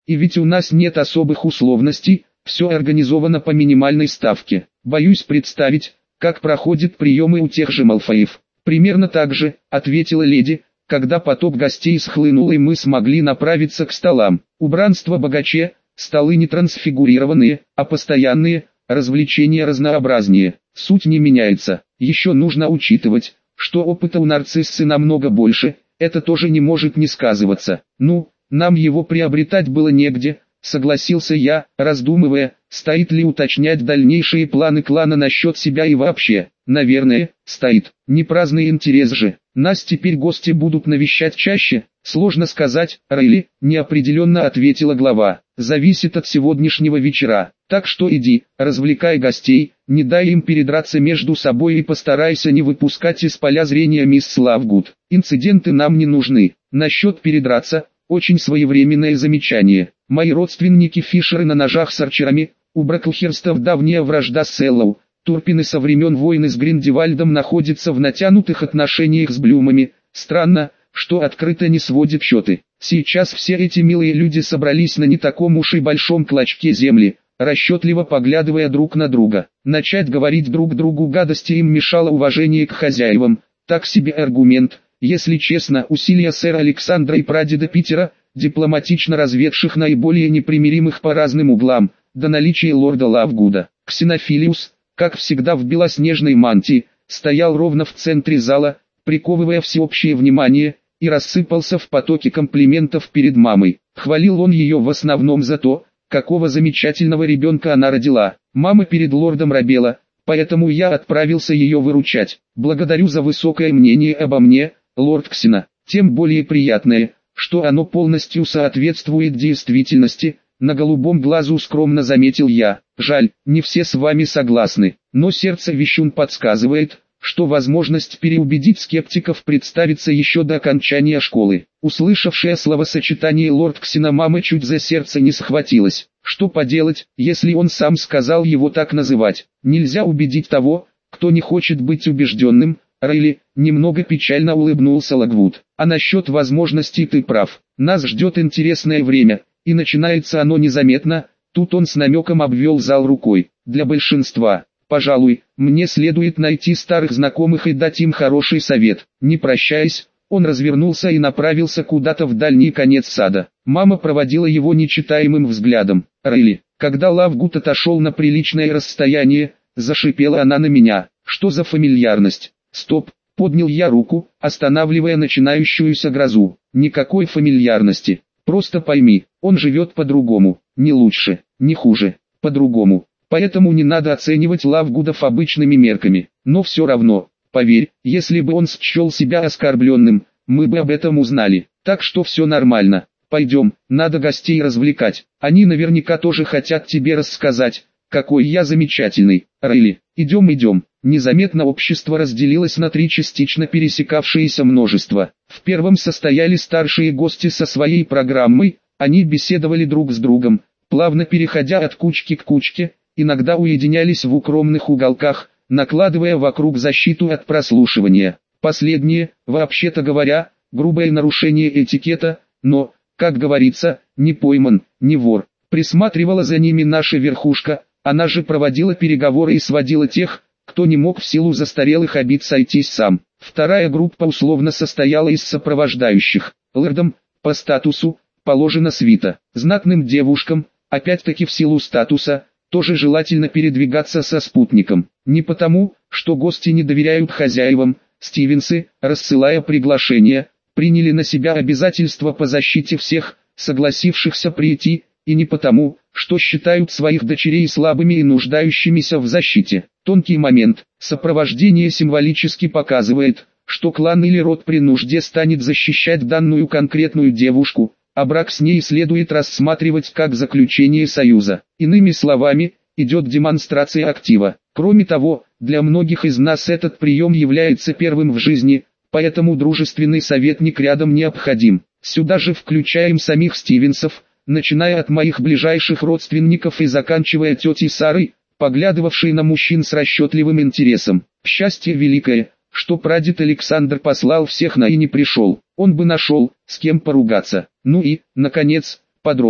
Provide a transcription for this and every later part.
И ведь у нас нет особых условностей, все организовано по минимальной ставке. Боюсь представить, как проходят приемы у тех же Малфоев. Примерно так же, ответила леди, когда поток гостей схлынул и мы смогли направиться к столам. Убранство богаче, столы не трансфигурированные, а постоянные, развлечения разнообразнее. Суть не меняется. Еще нужно учитывать, что опыта у нарциссы намного больше, это тоже не может не сказываться. Ну, нам его приобретать было негде, согласился я, раздумывая, стоит ли уточнять дальнейшие планы клана насчет себя и вообще. Наверное, стоит. Не праздный интерес же. Нас теперь гости будут навещать чаще? Сложно сказать, Райли, неопределенно ответила глава. Зависит от сегодняшнего вечера. Так что иди, развлекай гостей, не дай им передраться между собой и постарайся не выпускать из поля зрения мисс Лавгуд. Инциденты нам не нужны. Насчет передраться, очень своевременное замечание. Мои родственники Фишеры на ножах с арчерами, у Браклхерстов давняя вражда с Эллоу. Турпины со времен войны с Гриндевальдом находятся в натянутых отношениях с Блюмами. Странно, что открыто не сводит счеты. Сейчас все эти милые люди собрались на не таком уж и большом клочке земли, расчетливо поглядывая друг на друга. Начать говорить друг другу гадости им мешало уважение к хозяевам. Так себе аргумент. Если честно, усилия сэра Александра и прадеда Питера, дипломатично разведших наиболее непримиримых по разным углам, до наличия лорда Лавгуда. Ксенофилиус, как всегда в белоснежной мантии, стоял ровно в центре зала, приковывая всеобщее внимание, и рассыпался в потоке комплиментов перед мамой. Хвалил он ее в основном за то, какого замечательного ребенка она родила. Мама перед лордом робела, поэтому я отправился ее выручать. Благодарю за высокое мнение обо мне, лорд Ксена, тем более приятное, что оно полностью соответствует действительности. На голубом глазу скромно заметил я. Жаль, не все с вами согласны, но сердце вещун подсказывает, что возможность переубедить скептиков представится еще до окончания школы. Услышавшая словосочетание лорд Ксена мама чуть за сердце не схватилась. Что поделать, если он сам сказал его так называть? Нельзя убедить того, кто не хочет быть убежденным. Райли, немного печально улыбнулся Лагвуд. А насчет возможностей ты прав. Нас ждет интересное время. И начинается оно незаметно, тут он с намеком обвел зал рукой. Для большинства, пожалуй, мне следует найти старых знакомых и дать им хороший совет. Не прощаясь, он развернулся и направился куда-то в дальний конец сада. Мама проводила его нечитаемым взглядом. Райли, когда Лавгуд отошел на приличное расстояние, зашипела она на меня. Что за фамильярность? Стоп, поднял я руку, останавливая начинающуюся грозу. Никакой фамильярности. Просто пойми, он живет по-другому, не лучше, не хуже, по-другому. Поэтому не надо оценивать Лавгудов обычными мерками. Но все равно, поверь, если бы он счел себя оскорбленным, мы бы об этом узнали. Так что все нормально. Пойдем, надо гостей развлекать. Они наверняка тоже хотят тебе рассказать, какой я замечательный. Райли, идем. Незаметно общество разделилось на три частично пересекавшиеся множества. В первом состояли старшие гости со своей программой, они беседовали друг с другом, плавно переходя от кучки к кучке, иногда уединялись в укромных уголках, накладывая вокруг защиту от прослушивания. Последнее, вообще-то говоря, грубое нарушение этикета, но, как говорится, не пойман, не вор. Присматривала за ними наша верхушка, она же проводила переговоры и сводила тех, кто не мог в силу застарелых обид сойтись сам. Вторая группа условно состояла из сопровождающих. Лордам, по статусу, положена свита. Знатным девушкам, опять-таки в силу статуса, тоже желательно передвигаться со спутником. Не потому, что гости не доверяют хозяевам, Стивенсы, рассылая приглашения, приняли на себя обязательства по защите всех, согласившихся прийти, и не потому, что считают своих дочерей слабыми и нуждающимися в защите. Тонкий момент. Сопровождение символически показывает, что клан или род при нужде станет защищать данную конкретную девушку, а брак с ней следует рассматривать как заключение союза. Иными словами, идет демонстрация актива. Кроме того, для многих из нас этот прием является первым в жизни, поэтому дружественный советник рядом необходим. Сюда же включаем самих Стивенсов, начиная от моих ближайших родственников и заканчивая тетей Сарой, поглядывавшей на мужчин с расчетливым интересом. Счастье великое, что прадед Александр послал всех и не пришел. Он бы нашел, с кем поругаться. Ну и, наконец, подростки.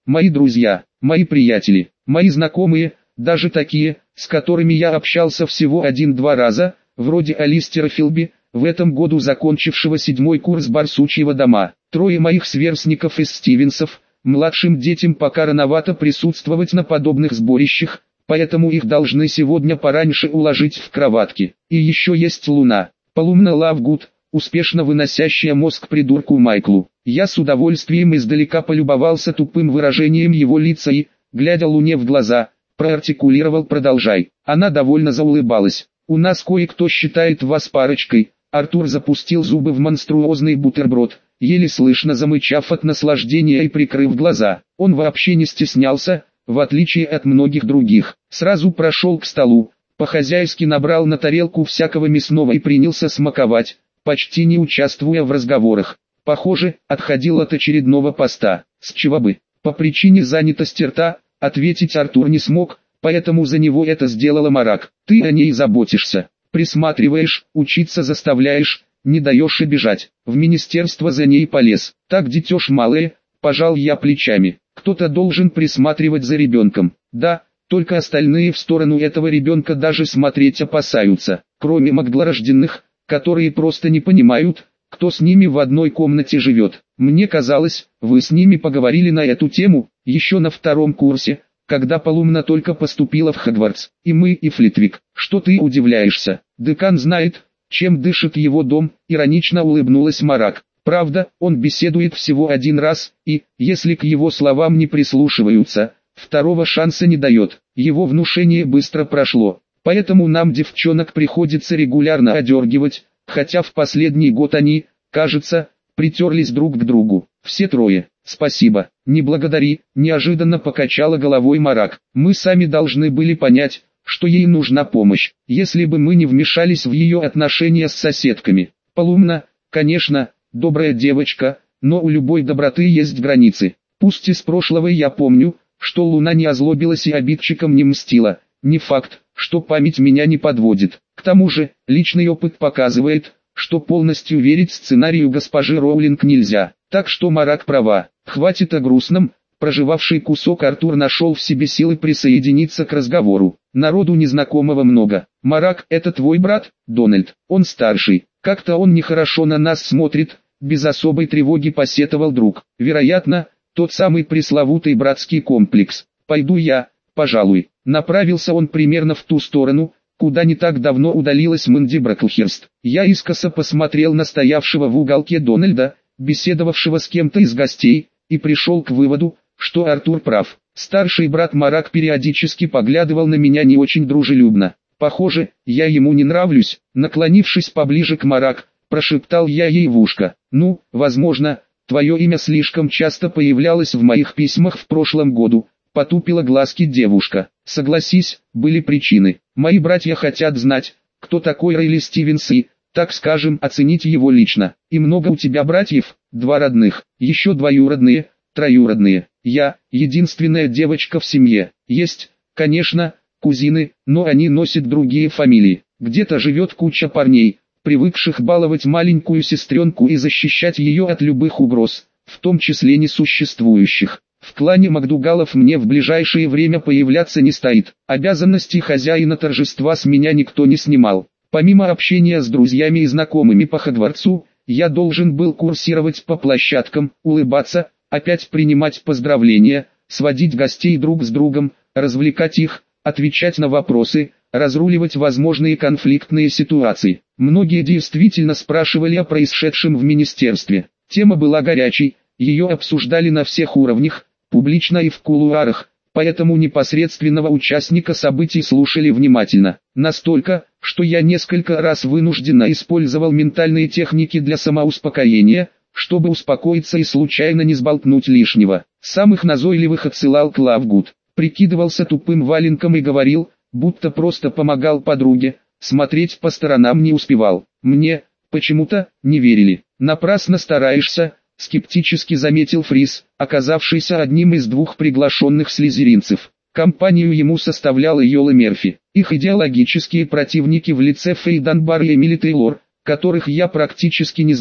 мои друзья, мои приятели, мои знакомые, даже такие, с которыми я общался всего 1-2 раза, вроде Алистера Филби, в этом году закончившего 7-й курс Барсучьего дома. 3 моих сверстников из Стивенсов, младшим детям пока рановато присутствовать на подобных сборищах, поэтому их должны сегодня пораньше уложить в кроватки. И еще есть Луна, Полумна Лавгуд, успешно выносящая мозг придурку Майклу. Я с удовольствием издалека полюбовался тупым выражением его лица и, глядя Луне в глаза, проартикулировал «продолжай». Она довольно заулыбалась. «У нас кое-кто считает вас парочкой». Артур запустил зубы в монструозный бутерброд, еле слышно замычав от наслаждения и прикрыв глаза. Он вообще не стеснялся, в отличие от многих других. Сразу прошел к столу, по-хозяйски набрал на тарелку всякого мясного и принялся смаковать, почти не участвуя в разговорах. Похоже, отходил от очередного поста. С чего бы? По причине занятости рта, ответить Артур не смог, поэтому за него это сделала Марак. Ты о ней заботишься, присматриваешь, учиться заставляешь, не даешь и бежать. В министерство за ней полез. Так детеж малое, пожал я плечами. Кто-то должен присматривать за ребенком. Да, только остальные в сторону этого ребенка даже смотреть опасаются. Кроме магдалорожденных, которые просто не понимают, кто с ними в одной комнате живет. Мне казалось, вы с ними поговорили на эту тему, еще на 2-м курсе, когда Полумна только поступила в Хогвартс. И мы, и Флитвик. Что ты удивляешься? Декан знает, чем дышит его дом, иронично улыбнулась Марак. Правда, он беседует всего 1 раз, и, если к его словам не прислушиваются, 2-го шанса не дает. Его внушение быстро прошло. Поэтому нам девчонок приходится регулярно одергивать, хотя в последний год они, кажется, притерлись друг к другу. Все 3. Спасибо, не благодари, неожиданно покачала головой Марак. Мы сами должны были понять, что ей нужна помощь, если бы мы не вмешались в ее отношения с соседками. Полумна, конечно, добрая девочка, но у любой доброты есть границы. Пусть из прошлого я помню, что Луна не озлобилась и обидчикам не мстила. Не факт, что память меня не подводит. К тому же, личный опыт показывает, что полностью верить сценарию госпожи Роулинг нельзя. Так что Марак права. Хватит о грустном. Прожевавший кусок Артур нашел в себе силы присоединиться к разговору. Народу незнакомого много. Марак, это твой брат, Дональд. Он старший. Как-то он нехорошо на нас смотрит. Без особой тревоги посетовал друг. Вероятно, тот самый пресловутый братский комплекс. Пойду я, пожалуй. Направился он примерно в ту сторону, куда не так давно удалилась Мэнди Браклхерст. Я искоса посмотрел на стоявшего в уголке Дональда, беседовавшего с кем-то из гостей, и пришел к выводу, что Артур прав. Старший брат Марак периодически поглядывал на меня не очень дружелюбно. Похоже, я ему не нравлюсь. Наклонившись поближе к Марак, прошептал я ей в ушко. Ну, возможно, твое имя слишком часто появлялось в моих письмах в прошлом году. Потупила глазки девушка. Согласись, были причины. Мои братья хотят знать, кто такой Райли Стивенс и, так скажем, оценить его лично. И много у тебя братьев? 2 родных, еще двоюродные, троюродные. Я, единственная девочка в семье. Есть, конечно, кузины, но они носят другие фамилии. Где-то живет куча парней, привыкших баловать маленькую сестренку и защищать ее от любых угроз, в том числе несуществующих. В клане Макдугалов мне в ближайшее время появляться не стоит. Обязанности хозяина торжества с меня никто не снимал. Помимо общения с друзьями и знакомыми по Хогвартсу, я должен был курсировать по площадкам, улыбаться, опять принимать поздравления, сводить гостей друг с другом, развлекать их, отвечать на вопросы, разруливать возможные конфликтные ситуации. Многие действительно спрашивали о происшедшем в министерстве. Тема была горячей, ее обсуждали на всех уровнях, публично и в кулуарах, поэтому непосредственного участника событий слушали внимательно. Настолько, что я несколько раз вынужденно использовал ментальные техники для самоуспокоения, чтобы успокоиться и случайно не сболтнуть лишнего. Самых назойливых отсылал к Лавгуд, прикидывался тупым валенком и говорил, будто просто помогал подруге, смотреть по сторонам не успевал. Мне, почему-то, не верили. Напрасно стараешься, скептически заметил Фрис, оказавшийся одним из 2 приглашенных слизеринцев. Компанию ему составлял Йола Мерфи. Их идеологические противники в лице Фэй Данбар и Эмили Тейлор, которых я практически не знал,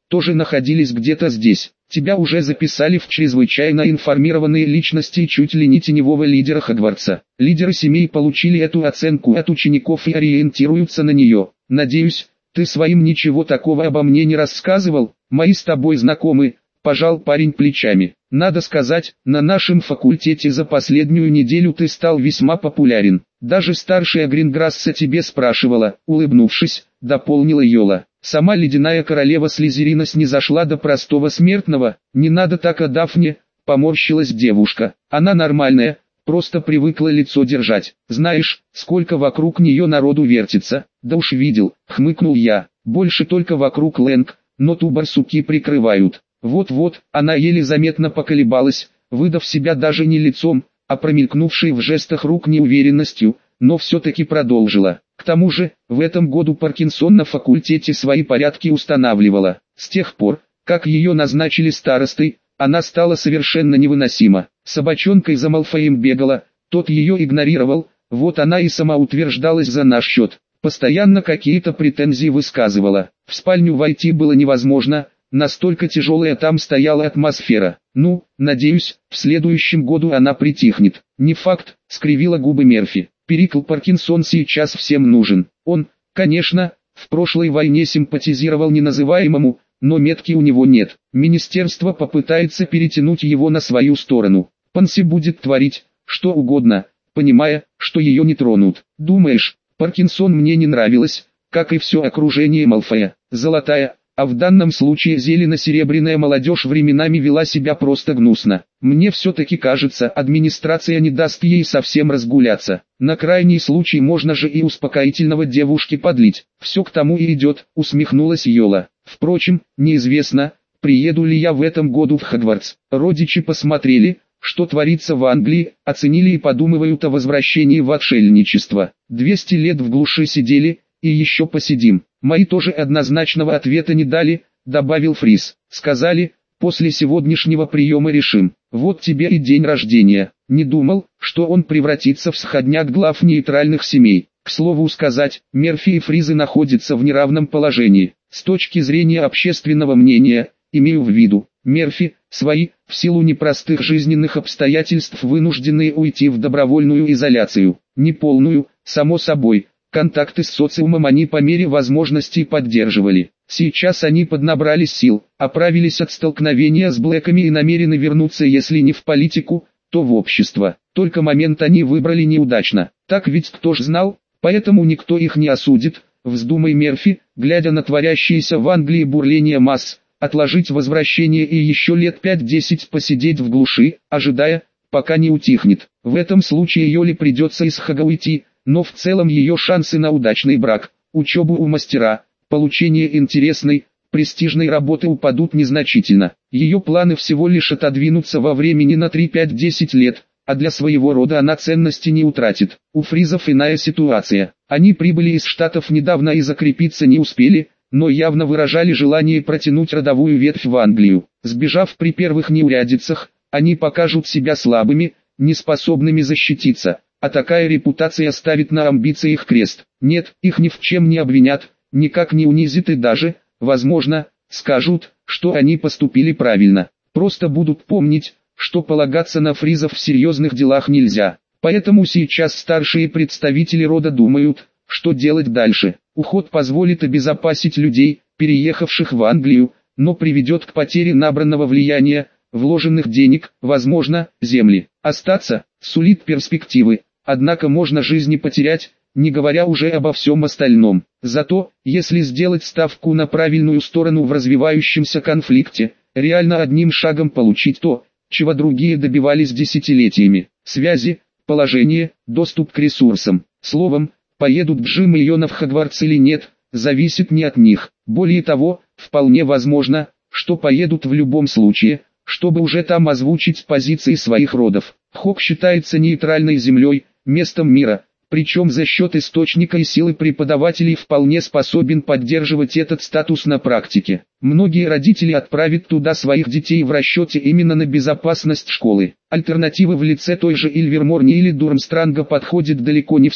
тоже находились где-то здесь. Тебя уже записали в чрезвычайно информированные личности чуть ли не теневого лидера Хогвартса. Лидеры семей получили эту оценку от учеников и ориентируются на нее. Надеюсь, ты своим ничего такого обо мне не рассказывал? Мои с тобой знакомы, пожал парень плечами. Надо сказать, на нашем факультете за последнюю неделю ты стал весьма популярен. Даже старшая Гринграсса тебе спрашивала, улыбнувшись, дополнила Йола. Сама ледяная королева Слизерина снизошла до простого смертного. Не надо так о Дафне, поморщилась девушка. Она нормальная, просто привыкла лицо держать. Знаешь, сколько вокруг нее народу вертится? Да уж видел, хмыкнул я. Больше только вокруг Лэнг, но ту барсуки прикрывают. Вот-вот, она еле заметно поколебалась, выдав себя даже не лицом, а промелькнувшей в жестах рук неуверенностью, но все-таки продолжила. К тому же, в этом году Паркинсон на факультете свои порядки устанавливала. С тех пор, как ее назначили старостой, она стала совершенно невыносима. Собачонкой за Малфоем бегала, тот ее игнорировал, вот она и самоутверждалась за наш счет. Постоянно какие-то претензии высказывала. В спальню войти было невозможно, настолько тяжелая там стояла атмосфера. Ну, надеюсь, в следующем году она притихнет. Не факт, скривила губы Мерфи. Перикл Паркинсон сейчас всем нужен. Он, конечно, в прошлой войне симпатизировал неназываемому, но метки у него нет. Министерство попытается перетянуть его на свою сторону. Панси будет творить, что угодно, понимая, что ее не тронут. Думаешь, Паркинсон мне не нравилась, как и все окружение Малфоя. Золотая, а в данном случае зелено-серебряная молодежь временами вела себя просто гнусно. Мне все-таки кажется, администрация не даст ей совсем разгуляться. На крайний случай можно же и успокоительного девушке подлить. Все к тому и идет, усмехнулась Йола. Впрочем, неизвестно, приеду ли я в этом году в Хогвартс. Родичи посмотрели, что творится в Англии, оценили и подумывают о возвращении в отшельничество. 200 лет в глуши сидели, и еще посидим. Мои тоже однозначного ответа не дали, добавил Фриз. Сказали, после сегодняшнего приема решим. Вот тебе и день рождения. Не думал, что он превратится в сходняк глав нейтральных семей. К слову сказать, Мерфи и Фризы находятся в неравном положении. С точки зрения общественного мнения, имею в виду, Мерфи, свои, в силу непростых жизненных обстоятельств вынуждены уйти в добровольную изоляцию. Неполную, само собой. Контакты с социумом они по мере возможностей поддерживали. Сейчас они поднабрались сил, оправились от столкновения с Блэками и намерены вернуться, если не в политику, то в общество. Только момент они выбрали неудачно. Так ведь кто ж знал, поэтому никто их не осудит. Вздумай Мерфи, глядя на творящееся в Англии бурление масс, отложить возвращение и еще лет 5-10 посидеть в глуши, ожидая, пока не утихнет. В этом случае Йоле придется из Хога уйти. Но в целом ее шансы на удачный брак, учебу у мастера, получение интересной, престижной работы упадут незначительно. Ее планы всего лишь отодвинутся во времени на 3-5-10 лет, а для своего рода она ценности не утратит. У Фризов иная ситуация. Они прибыли из Штатов недавно и закрепиться не успели, но явно выражали желание протянуть родовую ветвь в Англию. Сбежав при первых неурядицах, они покажут себя слабыми, неспособными защититься. А такая репутация ставит на амбициях крест. Нет, их ни в чем не обвинят, никак не унизит и даже, возможно, скажут, что они поступили правильно. Просто будут помнить, что полагаться на Фризов в серьезных делах нельзя. Поэтому сейчас старшие представители рода думают, что делать дальше. Уход позволит обезопасить людей, переехавших в Англию, но приведет к потере набранного влияния, вложенных денег, возможно, земли. Остаться сулит перспективы. Однако можно жизни потерять, не говоря уже обо всем остальном. Зато, если сделать ставку на правильную сторону в развивающемся конфликте, реально одним шагом получить то, чего другие добивались десятилетиями. Связи, положение, доступ к ресурсам. Словом, поедут Джим и Йона в Хогвартс или нет, зависит не от них. Более того, вполне возможно, что поедут в любом случае, чтобы уже там озвучить позиции своих родов. Хог считается нейтральной землей, местом мира, причем за счет источника и силы преподавателей вполне способен поддерживать этот статус на практике. Многие родители отправят туда своих детей в расчете именно на безопасность школы. Альтернатива в лице той же Ильверморни или Дурмстранга подходит далеко не всем,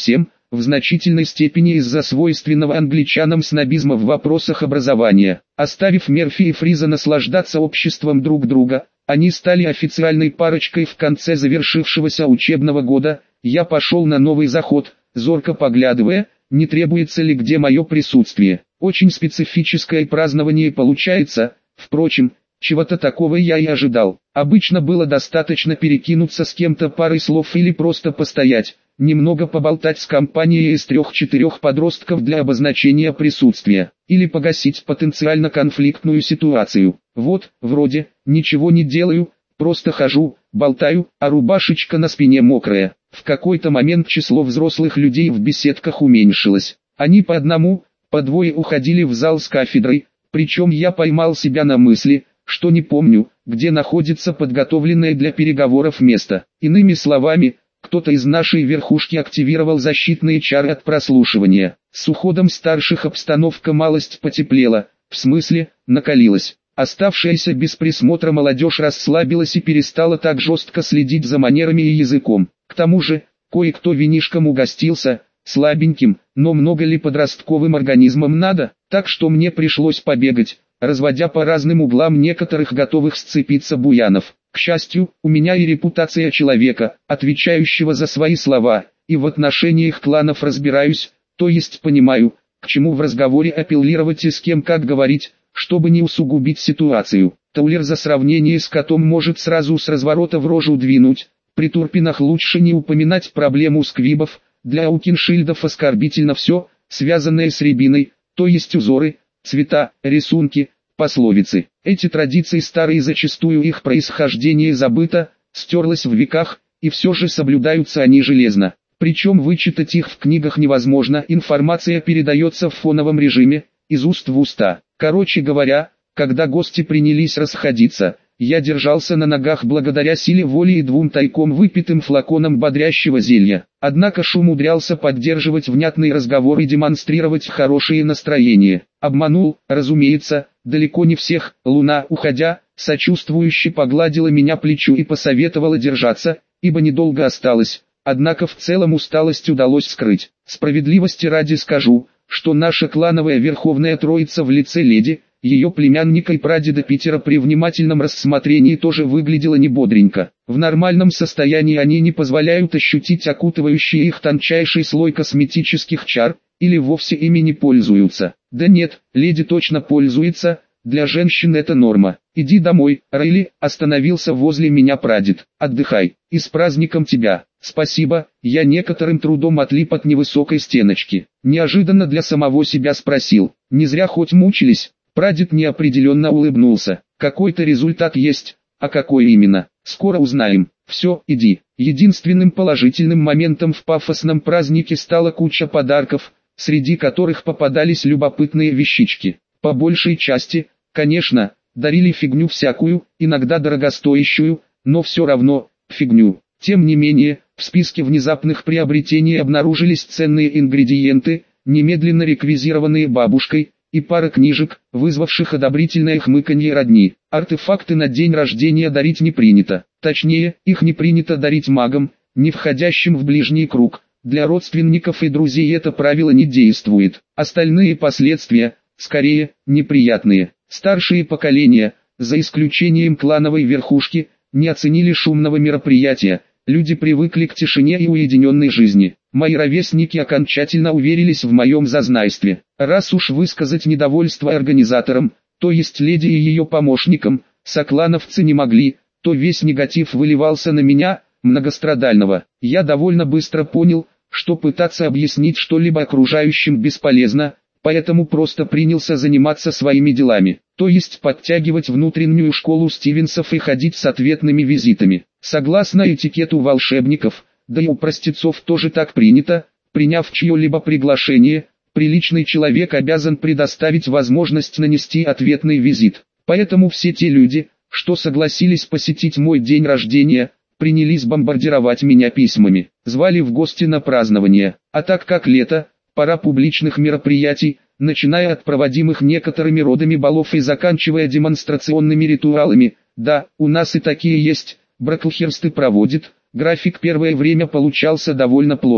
в значительной степени из-за свойственного англичанам снобизма в вопросах образования. Оставив Мерфи и Фриза наслаждаться обществом друг друга, они стали официальной парочкой в конце завершившегося учебного года. Я пошел на новый заход, зорко поглядывая, не требуется ли где мое присутствие. Очень специфическое празднование получается, впрочем, чего-то такого я и ожидал. Обычно было достаточно перекинуться с кем-то парой слов или просто постоять, немного поболтать с компанией из 3-4 подростков для обозначения присутствия, или погасить потенциально конфликтную ситуацию. Вот, вроде, ничего не делаю, просто хожу, болтаю, а рубашечка на спине мокрая. В какой-то момент число взрослых людей в беседках уменьшилось. Они по одному, по двое уходили в зал с кафедрой, причем я поймал себя на мысли, что не помню, где находится подготовленное для переговоров место. Иными словами, кто-то из нашей верхушки активировал защитные чары от прослушивания. С уходом старших обстановка малость потеплела, в смысле, накалилась. Оставшаяся без присмотра молодежь расслабилась и перестала так жестко следить за манерами и языком. К тому же, кое-кто винишком угостился, слабеньким, но много ли подростковым организмам надо, так что мне пришлось побегать, разводя по разным углам некоторых готовых сцепиться буянов. К счастью, у меня и репутация человека, отвечающего за свои слова, и в отношениях кланов разбираюсь, то есть понимаю, к чему в разговоре апеллировать и с кем как говорить, чтобы не усугубить ситуацию. Таулер за сравнение с котом может сразу с разворота в рожу двинуть. При Турпинах лучше не упоминать проблему сквибов, для аукиншильдов оскорбительно все, связанное с рябиной, то есть узоры, цвета, рисунки, пословицы. Эти традиции старые, зачастую их происхождение забыто, стерлось в веках, и все же соблюдаются они железно. Причем вычитать их в книгах невозможно, информация передается в фоновом режиме, из уст в уста. Короче говоря, когда гости принялись расходиться, я держался на ногах благодаря силе воли и 2 тайком выпитым флаконам бодрящего зелья. Однако ж умудрялся поддерживать внятный разговор и демонстрировать хорошее настроение. Обманул, разумеется, далеко не всех. Луна, уходя, сочувствующе погладила меня плечу и посоветовала держаться, ибо недолго осталось. Однако в целом усталость удалось скрыть. Справедливости ради скажу, что наша клановая верховная троица в лице леди, ее племянника и прадеда Питера при внимательном рассмотрении тоже выглядела не бодренько. В нормальном состоянии они не позволяют ощутить окутывающий их тончайший слой косметических чар, или вовсе ими не пользуются. Да нет, леди точно пользуется, для женщин это норма. Иди домой, Райли, остановился возле меня прадед. Отдыхай, и с праздником тебя. Спасибо, я некоторым трудом отлип от невысокой стеночки. Неожиданно для самого себя спросил, не зря хоть мучились. Прадед неопределенно улыбнулся. Какой-то результат есть, а какой именно, скоро узнаем. Все, иди. Единственным положительным моментом в пафосном празднике стала куча подарков, среди которых попадались любопытные вещички. По большей части, конечно, дарили фигню всякую, иногда дорогостоящую, но все равно, фигню. Тем не менее, в списке внезапных приобретений обнаружились ценные ингредиенты, немедленно реквизированные бабушкой, и пара книжек, вызвавших одобрительное хмыканье родни. Артефакты на день рождения дарить не принято. Точнее, их не принято дарить магам, не входящим в ближний круг. Для родственников и друзей это правило не действует. Остальные последствия, скорее, неприятные. Старшие поколения, за исключением клановой верхушки, не оценили шумного мероприятия. Люди привыкли к тишине и уединенной жизни. Мои ровесники окончательно уверились в моем зазнайстве. Раз уж высказать недовольство организаторам, то есть леди и ее помощникам, соклановцы не могли, то весь негатив выливался на меня, многострадального. Я довольно быстро понял, что пытаться объяснить что-либо окружающим бесполезно, поэтому просто принялся заниматься своими делами, то есть подтягивать внутреннюю школу Стивенсов и ходить с ответными визитами. Согласно этикету волшебников, да и у простецов тоже так принято, приняв чье-либо приглашение, приличный человек обязан предоставить возможность нанести ответный визит. Поэтому все те люди, что согласились посетить мой день рождения, принялись бомбардировать меня письмами, звали в гости на празднование. А так как лето, пора публичных мероприятий, начиная от проводимых некоторыми родами балов и заканчивая демонстрационными ритуалами, да, у нас и такие есть, Браклхерсты проводит, график первое время получался довольно плотный.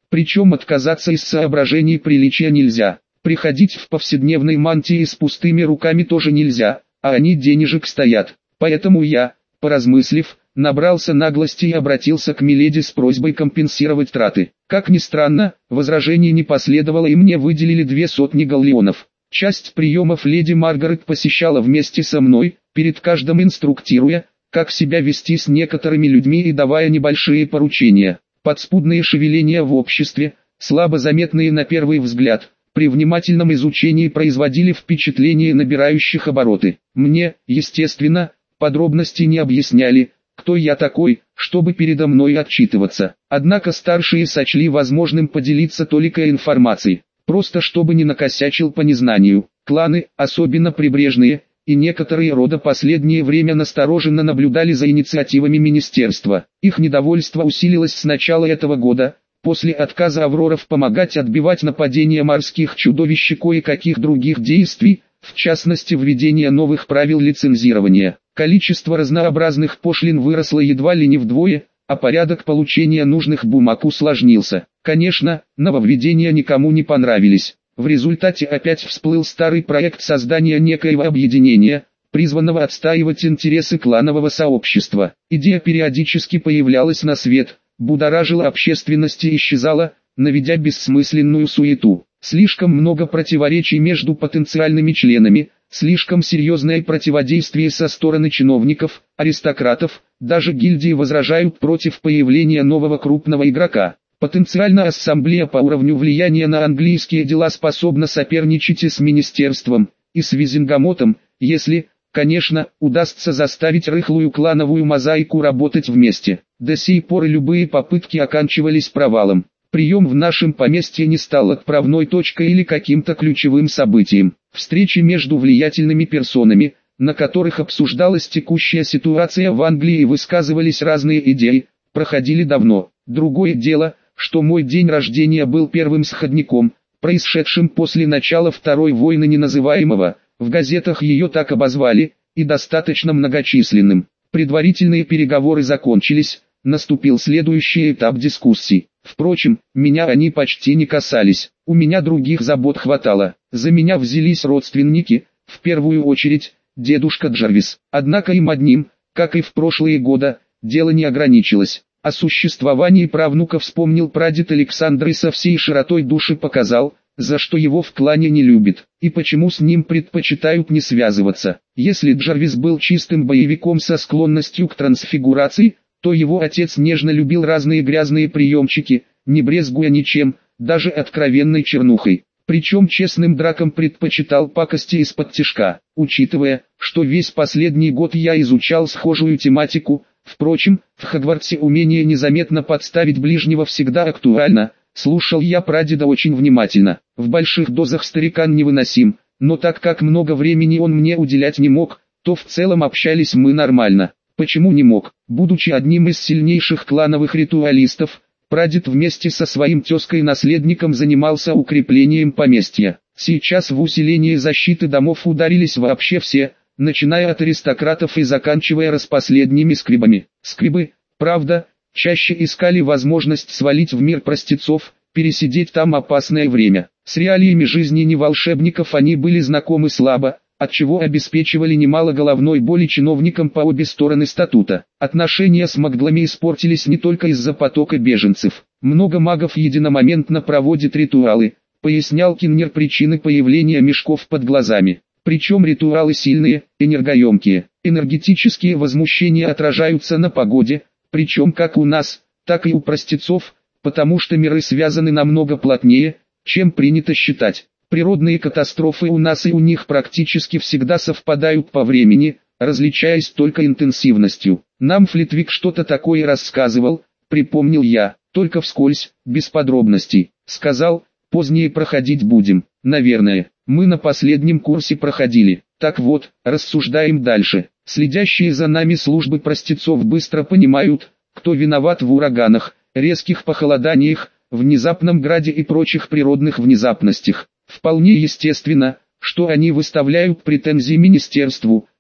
Причем отказаться из соображений приличия нельзя. Приходить в повседневной мантии с пустыми руками тоже нельзя, а они денежек стоят. Поэтому я, поразмыслив, набрался наглости и обратился к миледи с просьбой компенсировать траты. Как ни странно, возражений не последовало и мне выделили 200 галлеонов. Часть приемов леди Маргарет посещала вместе со мной, перед каждым инструктируя, как себя вести с некоторыми людьми и давая небольшие поручения. Подспудные шевеления в обществе, слабо заметные на первый взгляд, при внимательном изучении производили впечатление набирающих обороты. Мне, естественно, подробности не объясняли, кто я такой, чтобы передо мной отчитываться. Однако старшие сочли возможным поделиться толикой информацией, просто чтобы не накосячил по незнанию. Кланы, особенно прибрежные, и некоторые рода последнее время настороженно наблюдали за инициативами министерства. Их недовольство усилилось с начала этого года, после отказа Авроров помогать отбивать нападения морских чудовищ и кое-каких других действий, в частности введение новых правил лицензирования. Количество разнообразных пошлин выросло едва ли не вдвое, а порядок получения нужных бумаг усложнился. Конечно, нововведения никому не понравились. В результате опять всплыл старый проект создания некоего объединения, призванного отстаивать интересы кланового сообщества. Идея периодически появлялась на свет, будоражила общественность и исчезала, наведя бессмысленную суету. Слишком много противоречий между потенциальными членами, слишком серьезное противодействие со стороны чиновников, аристократов, даже гильдии возражают против появления нового крупного игрока. Потенциально ассамблея по уровню влияния на английские дела способна соперничать и с министерством, и с Визенгамотом, если, конечно, удастся заставить рыхлую клановую мозаику работать вместе. До сей поры любые попытки оканчивались провалом. Прием в нашем поместье не стал отправной точкой или каким-то ключевым событием. Встречи между влиятельными персонами, на которых обсуждалась текущая ситуация в Англии и высказывались разные идеи, проходили давно. Другое дело, что мой день рождения был первым сходником, происшедшим после начала Второй войны неназываемого, в газетах ее так обозвали, и достаточно многочисленным. Предварительные переговоры закончились, наступил следующий этап дискуссий. Впрочем, меня они почти не касались, у меня других забот хватало. За меня взялись родственники, в первую очередь, дедушка Джарвис. Однако им одним, как и в прошлые годы, дело не ограничилось. О существовании правнука вспомнил прадед Александр и со всей широтой души показал, за что его в клане не любят, и почему с ним предпочитают не связываться. Если Джарвис был чистым боевиком со склонностью к трансфигурации, то его отец нежно любил разные грязные приемчики, не брезгуя ничем, даже откровенной чернухой. Причем честным дракам предпочитал пакости из-под тишка. Учитывая, что весь последний год я изучал схожую тематику, впрочем, в Хогвартсе умение незаметно подставить ближнего всегда актуально, слушал я прадеда очень внимательно. В больших дозах старикан невыносим, но так как много времени он мне уделять не мог, то в целом общались мы нормально. Почему не мог? Будучи одним из сильнейших клановых ритуалистов, прадед вместе со своим тезкой-наследником занимался укреплением поместья. Сейчас в усилении защиты домов ударились вообще все, начиная от аристократов и заканчивая распоследними скрибами. Скрибы, правда, чаще искали возможность свалить в мир простецов, пересидеть там опасное время. С реалиями жизни неволшебников они были знакомы слабо, отчего обеспечивали немало головной боли чиновникам по обе стороны статута. Отношения с маглами испортились не только из-за потока беженцев. Много магов единомоментно проводят ритуалы, пояснял Киннер причины появления мешков под глазами. Причем ритуалы сильные, энергоемкие. Энергетические возмущения отражаются на погоде, причем как у нас, так и у простецов, потому что миры связаны намного плотнее, чем принято считать. Природные катастрофы у нас и у них практически всегда совпадают по времени, различаясь только интенсивностью. Нам Флитвик что-то такое рассказывал, припомнил я, только вскользь, без подробностей. Сказал, позднее проходить будем. Наверное, мы на последнем курсе проходили. Так вот, рассуждаем дальше. Следящие за нами службы простецов быстро понимают, кто виноват в ураганах, резких похолоданиях, внезапном граде и прочих природных внезапностях. Вполне естественно, что они выставляют претензии министерству,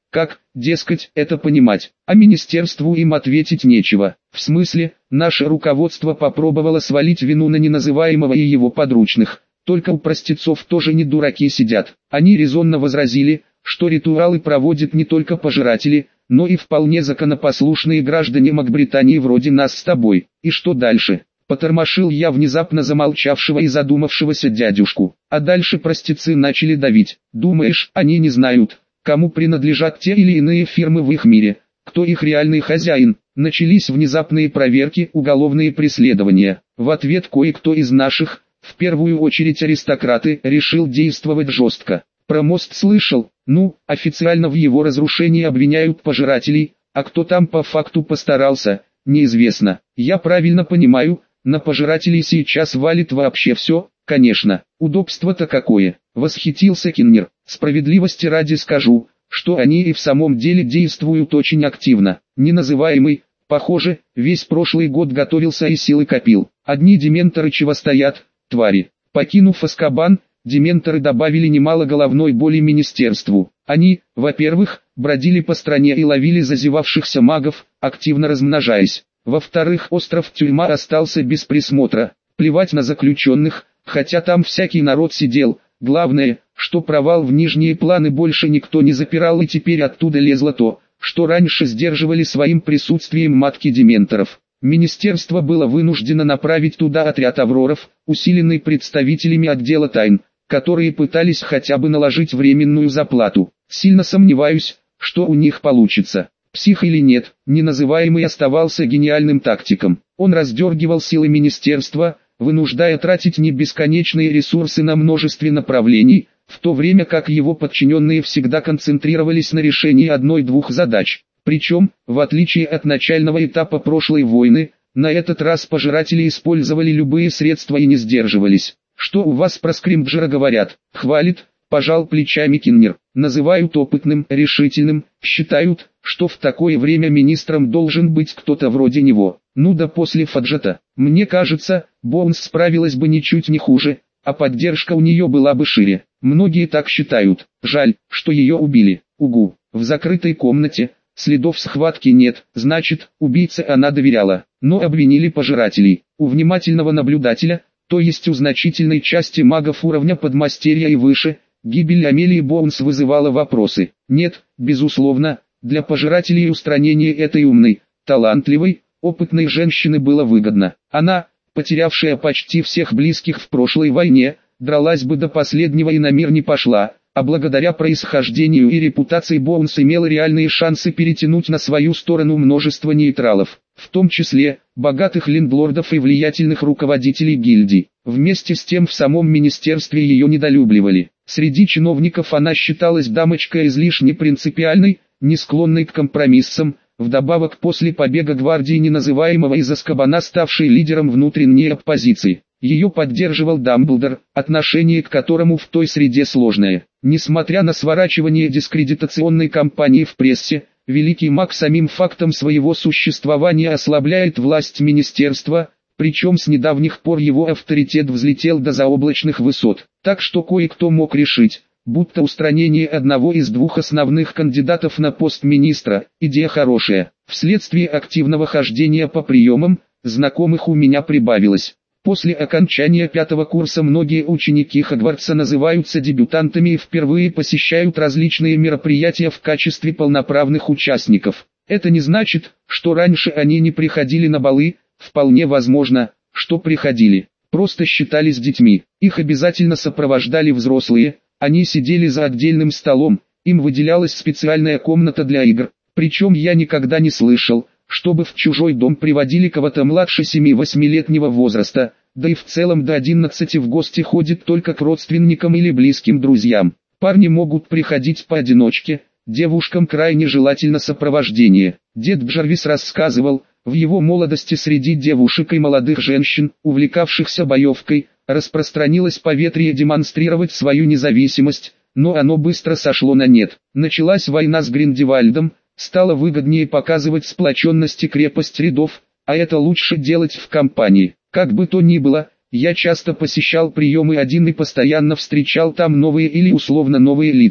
Как, дескать, это понимать? А министерству им ответить нечего. В смысле, наше руководство попробовало свалить вину на неназываемого и его подручных. Только у простецов тоже не дураки сидят. Они резонно возразили, что ритуалы проводят не только пожиратели, но и вполне законопослушные граждане Макбритании вроде нас с тобой. И что дальше? Потормошил я внезапно замолчавшего и задумавшегося дядюшку. А дальше простецы начали давить. Думаешь, они не знают, кому принадлежат те или иные фирмы в их мире, кто их реальный хозяин? Начались внезапные проверки, уголовные преследования. В ответ кое-кто из наших, в первую очередь аристократы, решил действовать жестко. Про мост слышал? Ну, официально в его разрушении обвиняют пожирателей, а кто там по факту постарался, неизвестно. Я правильно понимаю, на пожирателей сейчас валит вообще все? Конечно. Удобство-то какое, восхитился Киннер. Справедливости ради скажу, что они и в самом деле действуют очень активно. Неназываемый, похоже, весь прошлый год готовился и силы копил. Одни дементоры чего стоят, твари. Покинув Азкабан, дементоры добавили немало головной боли министерству. Они, во-первых, бродили по стране и ловили зазевавшихся магов, активно размножаясь. Во-вторых, остров-тюрьма остался без присмотра. Плевать на заключенных, хотя там всякий народ сидел. Главное, что провал в нижние планы больше никто не запирал, и теперь оттуда лезло то, что раньше сдерживали своим присутствием матки дементоров. Министерство было вынуждено направить туда отряд авроров, усиленный представителями отдела тайн, которые пытались хотя бы наложить временную заплату. Сильно сомневаюсь, что у них получится. Псих или нет, неназываемый оставался гениальным тактиком. Он раздергивал силы министерства, вынуждая тратить не бесконечные ресурсы на множестве направлений, в то время как его подчиненные всегда концентрировались на решении одной-двух задач. Причем, в отличие от начального этапа прошлой войны, на этот раз пожиратели использовали любые средства и не сдерживались. Что у вас про Скримджера говорят? Хвалит, пожал плечами Киннер. Называют опытным, решительным, считают, что в такое время министром должен быть кто-то вроде него. Ну да после Фаджета. Мне кажется, Боунс справилась бы ничуть не хуже, а поддержка у нее была бы шире. Многие так считают. Жаль, что ее убили. Угу. В закрытой комнате. Следов схватки нет, значит, убийце она доверяла. Но обвинили пожирателей. У внимательного наблюдателя, то есть у значительной части магов уровня подмастерья и выше, гибель Амелии Боунс вызывала вопросы. Нет, безусловно, для пожирателей устранение этой умной, талантливой, опытной женщины было выгодно. Она, потерявшая почти всех близких в прошлой войне, дралась бы до последнего и на мир не пошла, а благодаря происхождению и репутации Боунс имела реальные шансы перетянуть на свою сторону множество нейтралов, в том числе, богатых лендлордов и влиятельных руководителей гильдий. Вместе с тем в самом министерстве ее недолюбливали. Среди чиновников она считалась дамочкой излишне принципиальной, не склонной к компромиссам, вдобавок после побега гвардии неназываемого из Азкабана ставшей лидером внутренней оппозиции. Ее поддерживал Дамблдор, отношение к которому в той среде сложное. Несмотря на сворачивание дискредитационной кампании в прессе, великий маг самим фактом своего существования ослабляет власть министерства, причем с недавних пор его авторитет взлетел до заоблачных высот. Так что кое-кто мог решить, будто устранение одного из двух основных кандидатов на пост министра – идея хорошая. Вследствие активного хождения по приемам, знакомых у меня прибавилось. После окончания 5-го курса многие ученики Хогвартса называются дебютантами и впервые посещают различные мероприятия в качестве полноправных участников. Это не значит, что раньше они не приходили на балы, вполне возможно, что приходили. Просто считались детьми. Их обязательно сопровождали взрослые, они сидели за отдельным столом, им выделялась специальная комната для игр. Причем я никогда не слышал, чтобы в чужой дом приводили кого-то младше 7-8-летнего возраста, да и в целом до 11 в гости ходит только к родственникам или близким друзьям. Парни могут приходить поодиночке, девушкам крайне желательно сопровождение. Дед Джарвис рассказывал, в его молодости среди девушек и молодых женщин, увлекавшихся боевкой, распространилось поветрие демонстрировать свою независимость, но оно быстро сошло на нет. Началась война с Гриндевальдом, стало выгоднее показывать сплоченность и крепость рядов, а это лучше делать в компании. Как бы то ни было, я часто посещал приемы один и постоянно встречал там новые или условно новые лица.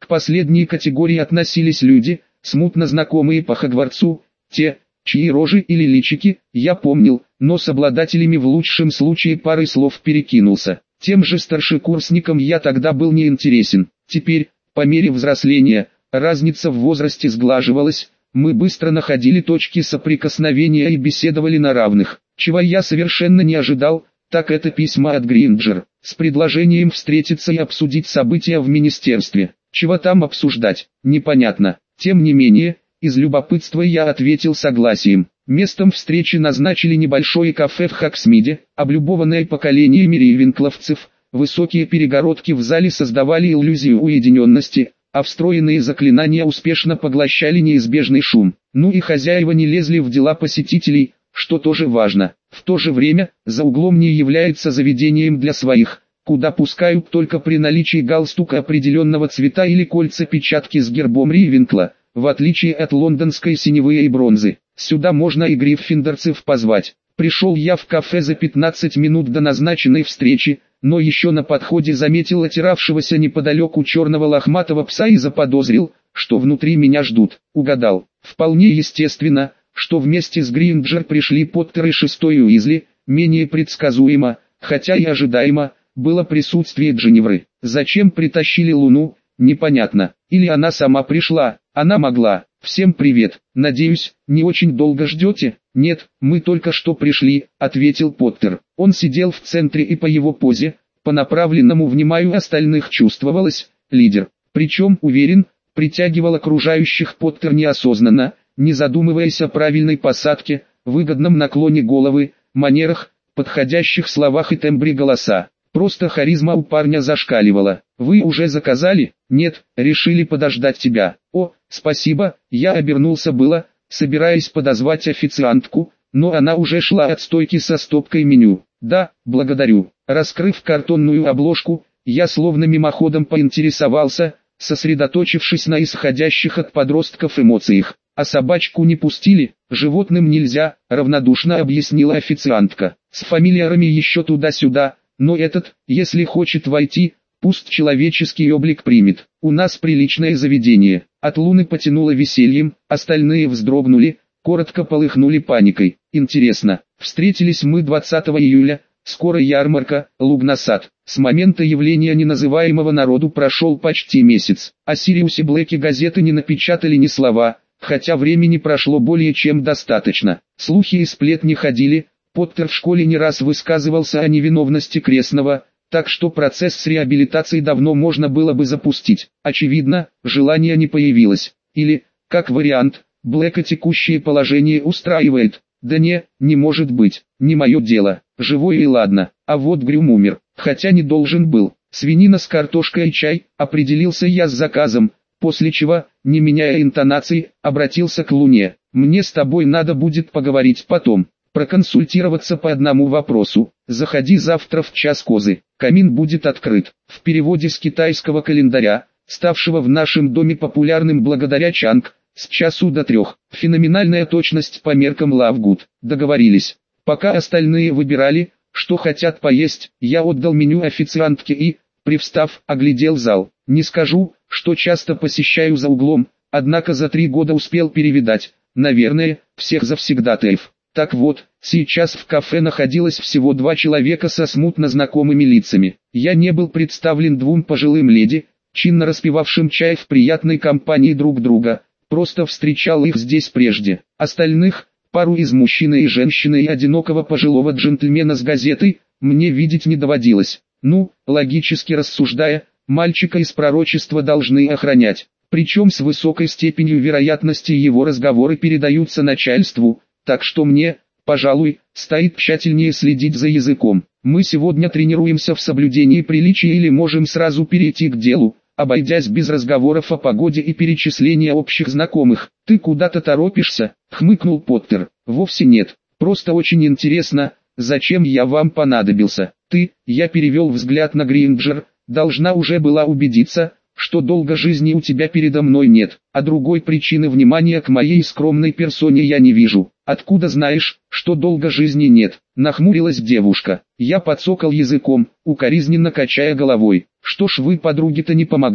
К последней категории относились люди, смутно знакомые по Хогвартсу, те, чьи рожи или личики я помнил, но с обладателями в лучшем случае парой слов перекинулся. Тем же старшекурсникам я тогда был не интересен. Теперь, по мере взросления, разница в возрасте сглаживалась, мы быстро находили точки соприкосновения и беседовали на равных. Чего я совершенно не ожидал, так это письма от Гринджер, с предложением встретиться и обсудить события в министерстве. Чего там обсуждать, непонятно. Тем не менее, из любопытства я ответил согласием. Местом встречи назначили небольшое кафе в Хоксмиде, облюбованное поколениями рейвенкловцев. Высокие перегородки в зале создавали иллюзию уединенности, а встроенные заклинания успешно поглощали неизбежный шум. Ну и хозяева не лезли в дела посетителей, что тоже важно. В то же время, за углом не является заведением для своих, куда пускают только при наличии галстука определенного цвета или кольца-печатки с гербом Рейвенкла, в отличие от лондонской синевы и бронзы. Сюда можно и гриффиндорцев позвать. Пришел я в кафе за 15 минут до назначенной встречи, но еще на подходе заметил отиравшегося неподалеку черного лохматого пса и заподозрил, что внутри меня ждут. Угадал. Вполне естественно, что вместе с Гринджер пришли Поттер и шестой Уизли. Менее предсказуемо, хотя и ожидаемо, было присутствие Джиневры. Зачем притащили Луну, непонятно. Или она сама пришла, она могла. «Всем привет, надеюсь, не очень долго ждете?» «Нет, мы только что пришли», — ответил Поттер. Он сидел в центре и по его позе, по направленному вниманию остальных чувствовалось, лидер. Причем, уверен, притягивал окружающих Поттер неосознанно, не задумываясь о правильной посадке, выгодном наклоне головы, манерах, подходящих словах и тембре голоса. Просто харизма у парня зашкаливала. «Вы уже заказали?» «Нет, решили подождать тебя». «О, спасибо», я обернулся было, собираясь подозвать официантку, но она уже шла от стойки со стопкой меню. «Да, благодарю». Раскрыв картонную обложку, я словно мимоходом поинтересовался, сосредоточившись на исходящих от подростков эмоциях. «А собачку не пустили, животным нельзя», равнодушно объяснила официантка. «С фамильярами еще туда-сюда, но этот, если хочет войти, пусть человеческий облик примет. У нас приличное заведение». От Луны потянуло весельем, остальные вздрогнули, коротко полыхнули паникой. «Интересно, встретились мы 20 июля, скоро ярмарка, Лугнасад». С момента явления неназываемого народу прошел почти месяц. О Сириусе Блэке газеты не напечатали ни слова, хотя времени прошло более чем достаточно. Слухи и сплетни ходили, Поттер в школе не раз высказывался о невиновности крестного, так что процесс с реабилитацией давно можно было бы запустить. Очевидно, желания не появилось. Или, как вариант, Блэка текущее положение устраивает. Да не может быть, не мое дело, живой и ладно, а вот Грюм умер, хотя не должен был. Свинина с картошкой и чай, определился я с заказом, после чего, не меняя интонации, обратился к Луне. «Мне с тобой надо будет поговорить потом, проконсультироваться по одному вопросу. Заходи завтра в час козы, камин будет открыт». В переводе с китайского календаря, ставшего в нашем доме популярным благодаря Чанг, с часу до 3. Феноменальная точность по меркам Лавгуд. Договорились. Пока остальные выбирали, что хотят поесть, я отдал меню официантке и, привстав, оглядел зал. Не скажу, что часто посещаю за углом, однако за 3 года успел перевидать, наверное, всех завсегдатаев. Так вот, сейчас в кафе находилось всего 2 человека со смутно знакомыми лицами. Я не был представлен 2 пожилым леди, чинно распивавшим чай в приятной компании друг друга, просто встречал их здесь прежде. Остальных, пару из мужчины и женщины и одинокого пожилого джентльмена с газетой, мне видеть не доводилось. Ну, логически рассуждая, мальчика из пророчества должны охранять, причем с высокой степенью вероятности его разговоры передаются начальству, так что мне, пожалуй, стоит тщательнее следить за языком. Мы сегодня тренируемся в соблюдении приличия или можем сразу перейти к делу, обойдясь без разговоров о погоде и перечисления общих знакомых. «Ты куда-то торопишься?» — хмыкнул Поттер. «Вовсе нет, просто очень интересно, зачем я вам понадобился?» «Ты», — я перевел взгляд на Гринджер, — «должна уже была убедиться, что долга жизни у тебя передо мной нет, а другой причины внимания к моей скромной персоне я не вижу». «Откуда знаешь, что долга жизни нет?» — нахмурилась девушка. Я подсокал языком, укоризненно качая головой. «Что ж вы, подруги-то, не помогли,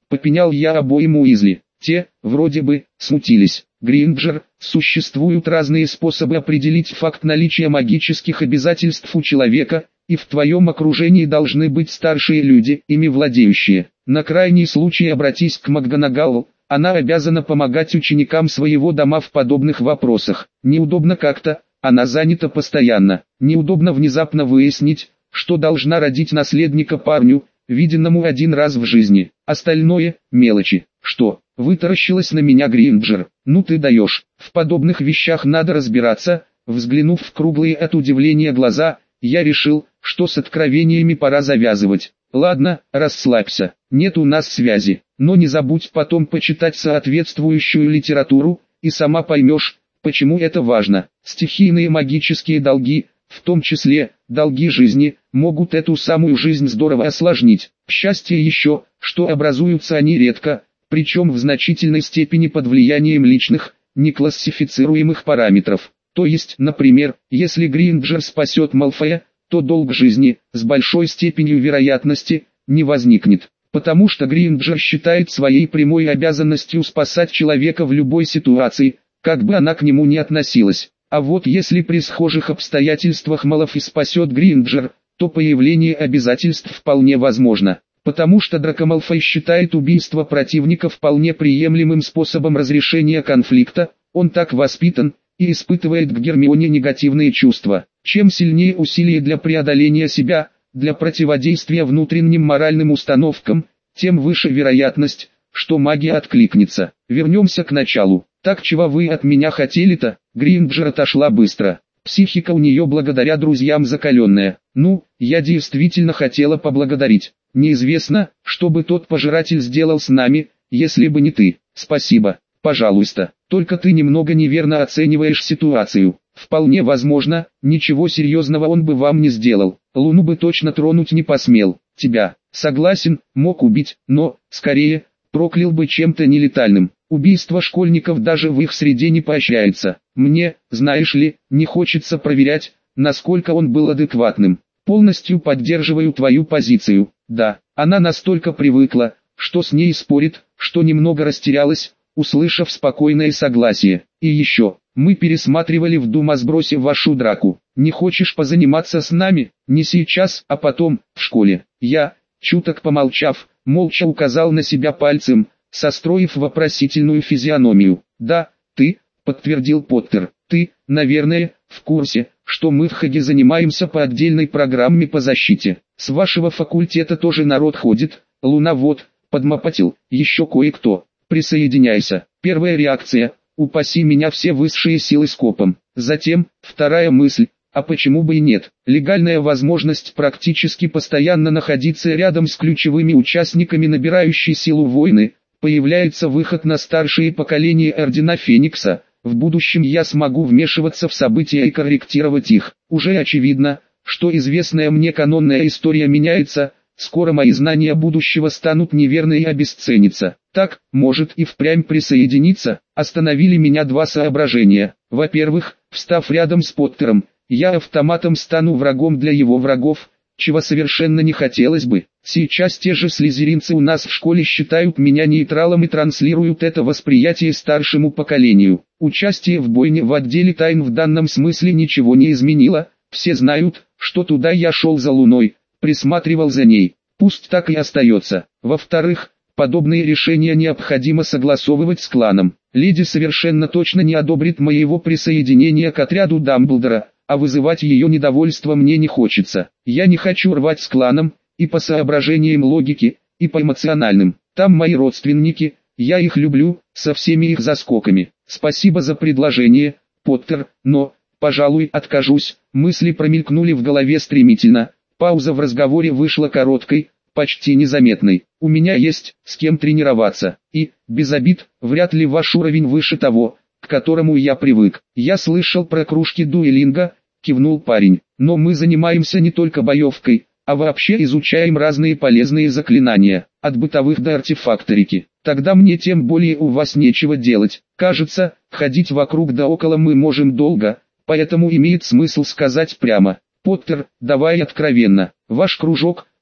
попенял я обоим Уизли. Те, вроде бы, смутились. Гринджер, существуют разные способы определить факт наличия магических обязательств у человека, и в твоем окружении должны быть старшие люди, ими владеющие. На крайний случай обратись к МакГонагалл, она обязана помогать ученикам своего дома в подобных вопросах. Неудобно как-то, она занята постоянно. Неудобно внезапно выяснить, что должна родить наследника парню, виденному один раз в жизни. Остальное – мелочи. Что? Вытаращилась на меня Гринджер. Ну ты даешь. В подобных вещах надо разбираться. Взглянув в круглые от удивления глаза, я решил, что с откровениями пора завязывать. Ладно, расслабься. Нет у нас связи. Но не забудь потом почитать соответствующую литературу, и сама поймешь, почему это важно. Стихийные магические долги, в том числе, долги жизни, могут эту самую жизнь здорово осложнить. К счастью еще, что образуются они редко, причем в значительной степени под влиянием личных, неклассифицируемых параметров. То есть, например, если Гринджер спасет Малфоя, то долг жизни, с большой степенью вероятности, не возникнет. Потому что Гринджер считает своей прямой обязанностью спасать человека в любой ситуации, как бы она к нему ни относилась. А вот если при схожих обстоятельствах Малфой спасет Гринджер, то появление обязательств вполне возможно. Потому что Драко Малфой считает убийство противника вполне приемлемым способом разрешения конфликта, он так воспитан, и испытывает к Гермионе негативные чувства. Чем сильнее усилие для преодоления себя, для противодействия внутренним моральным установкам, тем выше вероятность, что магия откликнется. Вернемся к началу. Так чего вы от меня хотели-то? Гринджер отошла быстро. Психика у нее благодаря друзьям закаленная. Ну, я действительно хотела поблагодарить. Неизвестно, что бы тот пожиратель сделал с нами, если бы не ты. Спасибо, пожалуйста. Только ты немного неверно оцениваешь ситуацию. Вполне возможно, ничего серьезного он бы вам не сделал. Луну бы точно тронуть не посмел. Тебя, согласен, мог убить, но, скорее, проклял бы чем-то нелетальным. Убийство школьников даже в их среде не поощряется. Мне, знаешь ли, не хочется проверять, насколько он был адекватным. Полностью поддерживаю твою позицию. Да, она настолько привыкла, что с ней спорит, что немного растерялась, услышав спокойное согласие. И еще, мы пересматривали в Думасбросе вашу драку. Не хочешь позаниматься с нами? Не сейчас, а потом, в школе. Я, чуток помолчав, молча указал на себя пальцем, состроив вопросительную физиономию. «Да, ты», — подтвердил Поттер, — «ты, наверное, в курсе, что мы в Хаге занимаемся по отдельной программе по защите. С вашего факультета тоже народ ходит, Луна вот, подмапатил, еще кое-кто. Присоединяйся». Первая реакция: упаси меня все высшие силы скопом. Затем, вторая мысль: а почему бы и нет? Легальная возможность практически постоянно находиться рядом с ключевыми участниками набирающей силу войны, появляется выход на старшие поколения Ордена Феникса. В будущем я смогу вмешиваться в события и корректировать их. Уже очевидно, что известная мне канонная история меняется, скоро мои знания будущего станут неверны и обесценятся. Так, может и впрямь присоединиться, остановили меня два соображения. Во-первых, встав рядом с Поттером, я автоматом стану врагом для его врагов, чего совершенно не хотелось бы. Сейчас те же слизеринцы у нас в школе считают меня нейтралом и транслируют это восприятие старшему поколению. Участие в бойне в отделе тайн в данном смысле ничего не изменило, все знают, что туда я шел за Луной, присматривал за ней. Пусть так и остается. Во-вторых, подобные решения необходимо согласовывать с кланом. Леди совершенно точно не одобрит моего присоединения к отряду Дамблдора, а вызывать ее недовольство мне не хочется. Я не хочу рвать с кланом, и по соображениям логики, и по эмоциональным. Там мои родственники, я их люблю, со всеми их заскоками. Спасибо за предложение, Поттер, но, пожалуй, откажусь. Мысли промелькнули в голове стремительно. Пауза в разговоре вышла короткой, почти незаметной. У меня есть с кем тренироваться, и, без обид, вряд ли ваш уровень выше того, к которому я привык. Я слышал про кружки дуэлинга, кивнул парень, но мы занимаемся не только боевкой, а вообще изучаем разные полезные заклинания, от бытовых до артефакторики. Тогда мне тем более у вас нечего делать. Кажется, ходить вокруг да около мы можем долго, поэтому имеет смысл сказать прямо. Поттер, давай откровенно, ваш кружок,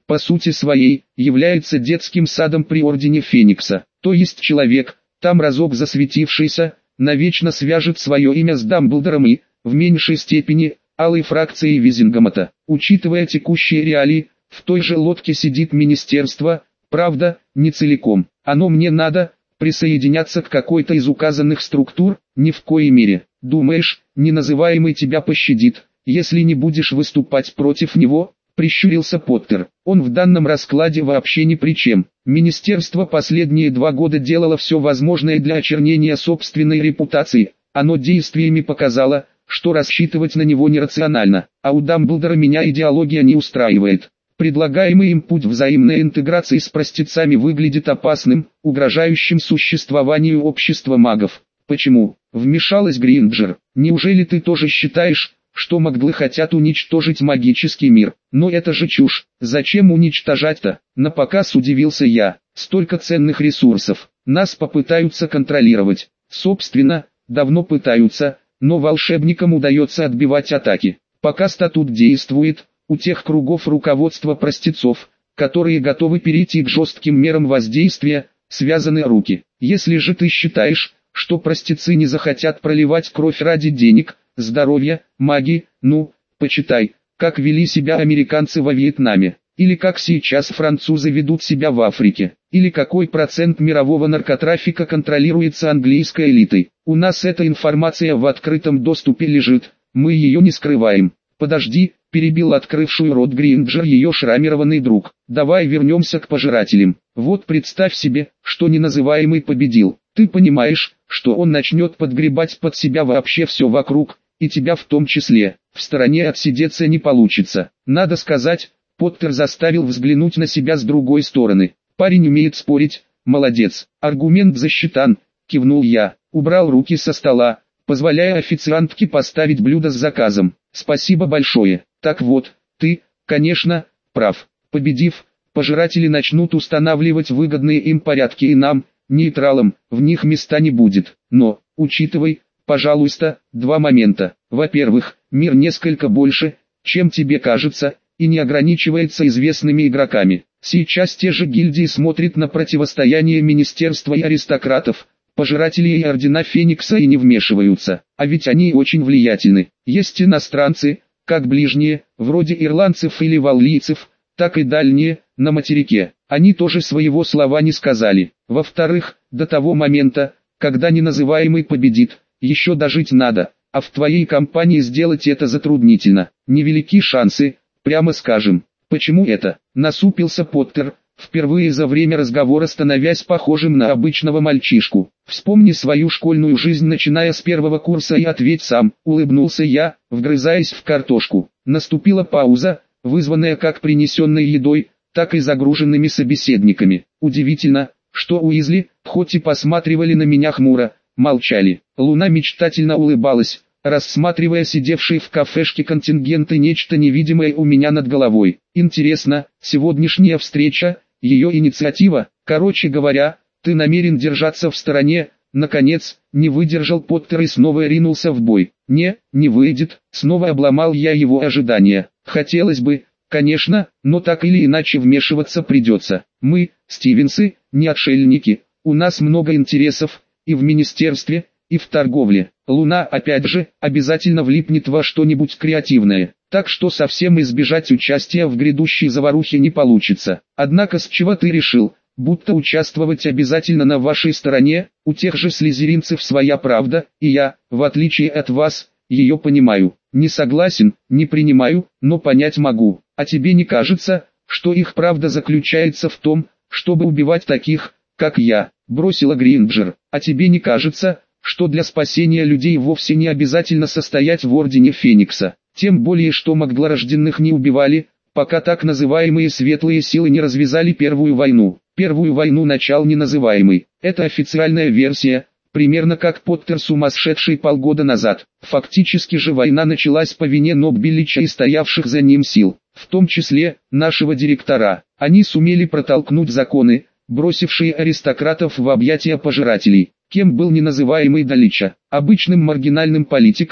по сути своей, является детским садом при Ордене Феникса. То есть человек, там разок засветившийся, навечно свяжет свое имя с Дамблдором и, в меньшей степени, алой фракцией Визингамата. Учитывая текущие реалии, в той же лодке сидит министерство, правда, не целиком. Оно мне надо, присоединяться к какой-то из указанных структур, ни в коей мере. Думаешь, неназываемый тебя пощадит, если не будешь выступать против него? Прищурился Поттер. Он в данном раскладе вообще ни при чем. Министерство последние 2 года делало все возможное для очернения собственной репутации. Оно действиями показало, что рассчитывать на него нерационально. А у Дамблдора меня идеология не устраивает. Предлагаемый им путь взаимной интеграции с простецами выглядит опасным, угрожающим существованию общества магов. Почему? Вмешалась Гринджер. Неужели ты тоже считаешь, что маглы хотят уничтожить магический мир? Но это же чушь. Зачем уничтожать-то? Напоказ удивился я. Столько ценных ресурсов. Нас попытаются контролировать. Собственно, давно пытаются, но волшебникам удается отбивать атаки. Пока статут действует, у тех кругов руководства простецов, которые готовы перейти к жестким мерам воздействия, связаны руки. Если же ты считаешь, что простецы не захотят проливать кровь ради денег, здоровья, магии, ну, почитай, как вели себя американцы во Вьетнаме, или как сейчас французы ведут себя в Африке, или какой процент мирового наркотрафика контролируется английской элитой. У нас эта информация в открытом доступе лежит, мы ее не скрываем. Подожди, перебил открывшую рот Гринджер ее шрамированный друг. Давай вернемся к пожирателям. Вот представь себе, что неназываемый победил. Ты понимаешь, что он начнет подгребать под себя вообще все вокруг, и тебя в том числе. В стороне отсидеться не получится. Надо сказать, Поттер заставил взглянуть на себя с другой стороны. Парень умеет спорить, молодец. Аргумент засчитан, кивнул я. Убрал руки со стола, позволяя официантке поставить блюдо с заказом. Спасибо большое. Так вот, ты, конечно, прав. Победив, пожиратели начнут устанавливать выгодные им порядки и нам, нейтралам, в них места не будет. Но, учитывай, пожалуйста, 2 момента. Во-первых, мир несколько больше, чем тебе кажется, и не ограничивается известными игроками. Сейчас те же гильдии смотрят на противостояние министерства и аристократов, пожиратели и ордена Феникса и не вмешиваются, а ведь они очень влиятельны. Есть иностранцы, как ближние, вроде ирландцев или валлийцев, так и дальние, на материке. Они тоже своего слова не сказали. Во-вторых, до того момента, когда неназываемый победит, еще дожить надо, а в твоей компании сделать это затруднительно. Невелики шансы, прямо скажем. Почему это? Насупился Поттер, впервые за время разговора становясь похожим на обычного мальчишку. Вспомни свою школьную жизнь, начиная с 1 курса, и ответь сам, улыбнулся я, вгрызаясь в картошку. Наступила пауза, вызванная как принесенной едой, так и загруженными собеседниками. Удивительно, что Уизли, хоть и посматривали на меня хмуро, молчали. Луна мечтательно улыбалась, рассматривая сидевшие в кафешке контингенты нечто невидимое у меня над головой. Интересно, сегодняшняя встреча, ее инициатива, короче говоря, ты намерен держаться в стороне, наконец, не выдержал Поттер и снова ринулся в бой. Не выйдет, снова обломал я его ожидания. Хотелось бы, конечно, но так или иначе вмешиваться придется. Мы, Стивенсы, не отшельники, у нас много интересов, и в министерстве, и в торговле. Луна, опять же, обязательно влипнет во что-нибудь креативное, так что совсем избежать участия в грядущей заварухе не получится. Однако с чего ты решил, будто участвовать обязательно на вашей стороне? У тех же слизеринцев своя правда, и я, в отличие от вас, ее понимаю. Не согласен, не принимаю, но понять могу. А тебе не кажется, что их правда заключается в том, чтобы убивать таких, как я? Бросила Гринджер. А тебе не кажется, что для спасения людей вовсе не обязательно состоять в Ордене Феникса? Тем более, что маглорожденных не убивали, пока так называемые светлые силы не развязали Первую войну. Первую войну начал неназываемый. Это официальная версия, примерно как Поттер сумасшедший полгода назад. Фактически же война началась по вине Ноббелича и стоявших за ним сил, в том числе нашего директора. Они сумели протолкнуть законы, бросившие аристократов в объятия пожирателей. Кем был неназываемый до Лича? Обычным маргинальным политиком,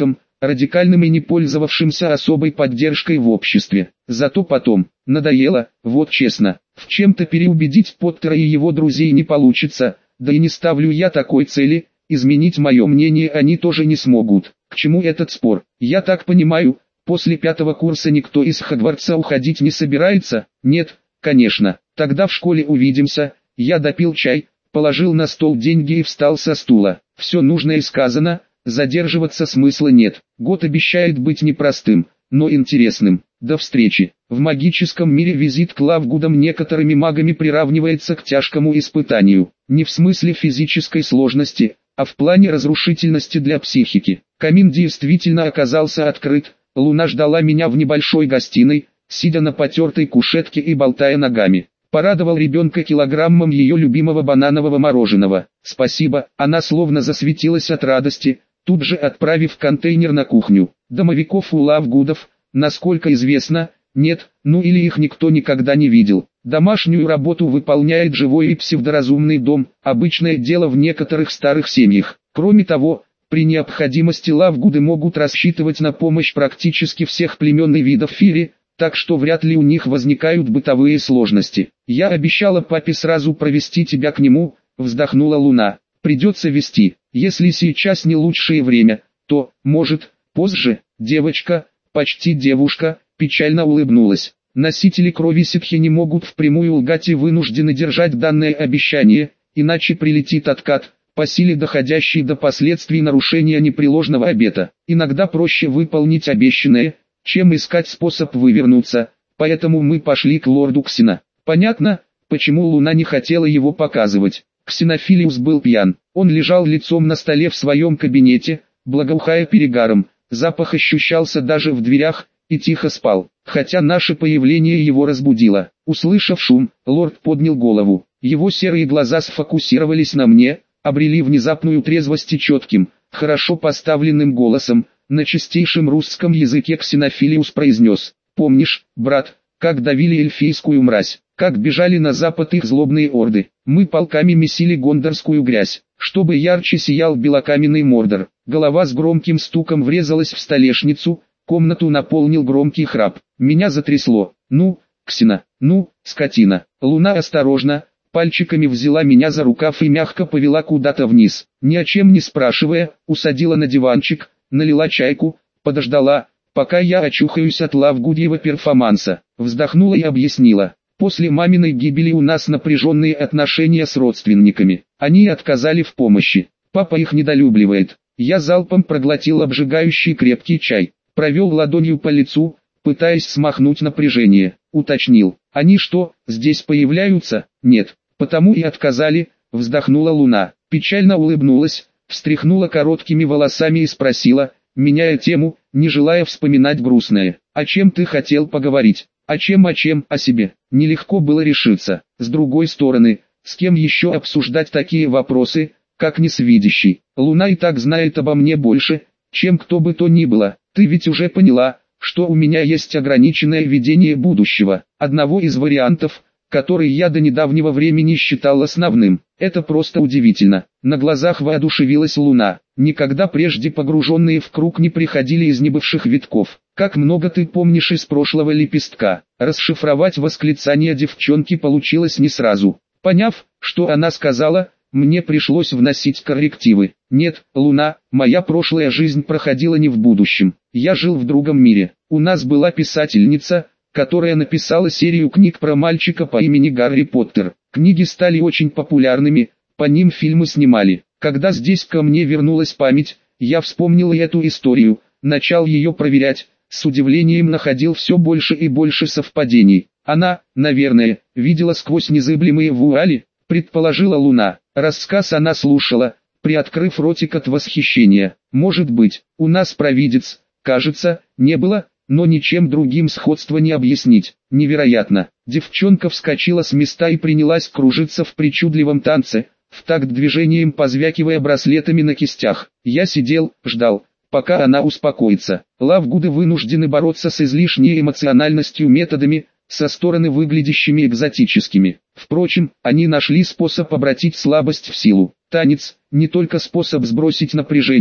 радикальным и не пользовавшимся особой поддержкой в обществе. Зато потом, надоело, вот честно, в чем-то переубедить Поттера и его друзей не получится, да и не ставлю я такой цели, изменить мое мнение они тоже не смогут. К чему этот спор? Я так понимаю, после 5-го курса никто из Хогвартса уходить не собирается? Нет, конечно, тогда в школе увидимся. Я допил чай, положил на стол деньги и встал со стула. Все нужное сказано, задерживаться смысла нет. Год обещает быть непростым, но интересным. До встречи. В магическом мире визит к Лавгудам некоторыми магами приравнивается к тяжкому испытанию. Не в смысле физической сложности, а в плане разрушительности для психики. Камин действительно оказался открыт. Луна ждала меня в небольшой гостиной, сидя на потертой кушетке и болтая ногами. Порадовал ребенка килограммом ее любимого бананового мороженого. Спасибо, она словно засветилась от радости, тут же отправив контейнер на кухню. Домовиков у Лавгудов, насколько известно, нет, ну или их никто никогда не видел. Домашнюю работу выполняет живой и псевдоразумный дом, обычное дело в некоторых старых семьях. Кроме того, при необходимости Лавгуды могут рассчитывать на помощь практически всех племен и видов фири, так что вряд ли у них возникают бытовые сложности. «Я обещала папе сразу провести тебя к нему», — вздохнула Луна. «Придется везти. Если сейчас не лучшее время, то, может, позже». Девочка, почти девушка, печально улыбнулась. Носители крови ситхи не могут впрямую лгать и вынуждены держать данное обещание, иначе прилетит откат, по силе доходящий до последствий нарушения непреложного обета. Иногда проще выполнить обещанное, чем искать способ вывернуться, поэтому мы пошли к лорду Ксина. Понятно, почему Луна не хотела его показывать. Ксенофилиус был пьян, он лежал лицом на столе в своем кабинете, благоухая перегаром, запах ощущался даже в дверях, и тихо спал, хотя наше появление его разбудило. Услышав шум, лорд поднял голову, его серые глаза сфокусировались на мне, обрели внезапную трезвость и четким, хорошо поставленным голосом, на чистейшем русском языке Ксенофилиус произнес: «Помнишь, брат, как давили эльфийскую мразь, как бежали на запад их злобные орды? Мы полками месили гондорскую грязь, чтобы ярче сиял белокаменный Мордор». Голова с громким стуком врезалась в столешницу, комнату наполнил громкий храп. Меня затрясло. «Ну, Ксена, ну, скотина». Луна осторожно, пальчиками взяла меня за рукав и мягко повела куда-то вниз. Ни о чем не спрашивая, усадила на диванчик, налила чайку, подождала, пока я очухаюсь от лавгудьего перформанса, вздохнула и объяснила. После маминой гибели у нас напряженные отношения с родственниками, они отказали в помощи, папа их недолюбливает. Я залпом проглотил обжигающий крепкий чай, провел ладонью по лицу, пытаясь смахнуть напряжение, уточнил. Они что, здесь появляются? Нет, потому и отказали, вздохнула Луна, печально улыбнулась, встряхнула короткими волосами и спросила, меняя тему, не желая вспоминать грустное: «О чем ты хотел поговорить?» О чем, о себе. Нелегко было решиться. С другой стороны, с кем еще обсуждать такие вопросы, как не с видящей? Луна и так знает обо мне больше, чем кто бы то ни было. Ты ведь уже поняла, что у меня есть ограниченное видение будущего, одного из вариантов, который я до недавнего времени считал основным. Это просто удивительно. На глазах воодушевилась Луна. Никогда прежде погруженные в круг не приходили из небывших витков. Как много ты помнишь из прошлого лепестка? Расшифровать восклицание девчонки получилось не сразу. Поняв, что она сказала, мне пришлось вносить коррективы. Нет, Луна, моя прошлая жизнь проходила не в будущем. Я жил в другом мире. У нас была писательница, которая написала серию книг про мальчика по имени Гарри Поттер. Книги стали очень популярными, по ним фильмы снимали. Когда здесь ко мне вернулась память, я вспомнил эту историю, начал ее проверять, с удивлением находил все больше и больше совпадений. Она, наверное, видела сквозь незыблемые вуали, предположила Луна. Рассказ она слушала, приоткрыв ротик от восхищения. Может быть, у нас провидец, кажется, не было, но ничем другим сходства не объяснить. Невероятно. Девчонка вскочила с места и принялась кружиться в причудливом танце, в такт движением позвякивая браслетами на кистях. Я сидел, ждал, пока она успокоится. Лавгуды вынуждены бороться с излишней эмоциональностью методами, со стороны выглядящими экзотическими. Впрочем, они нашли способ обратить слабость в силу. Танец – не только способ сбросить напряжение,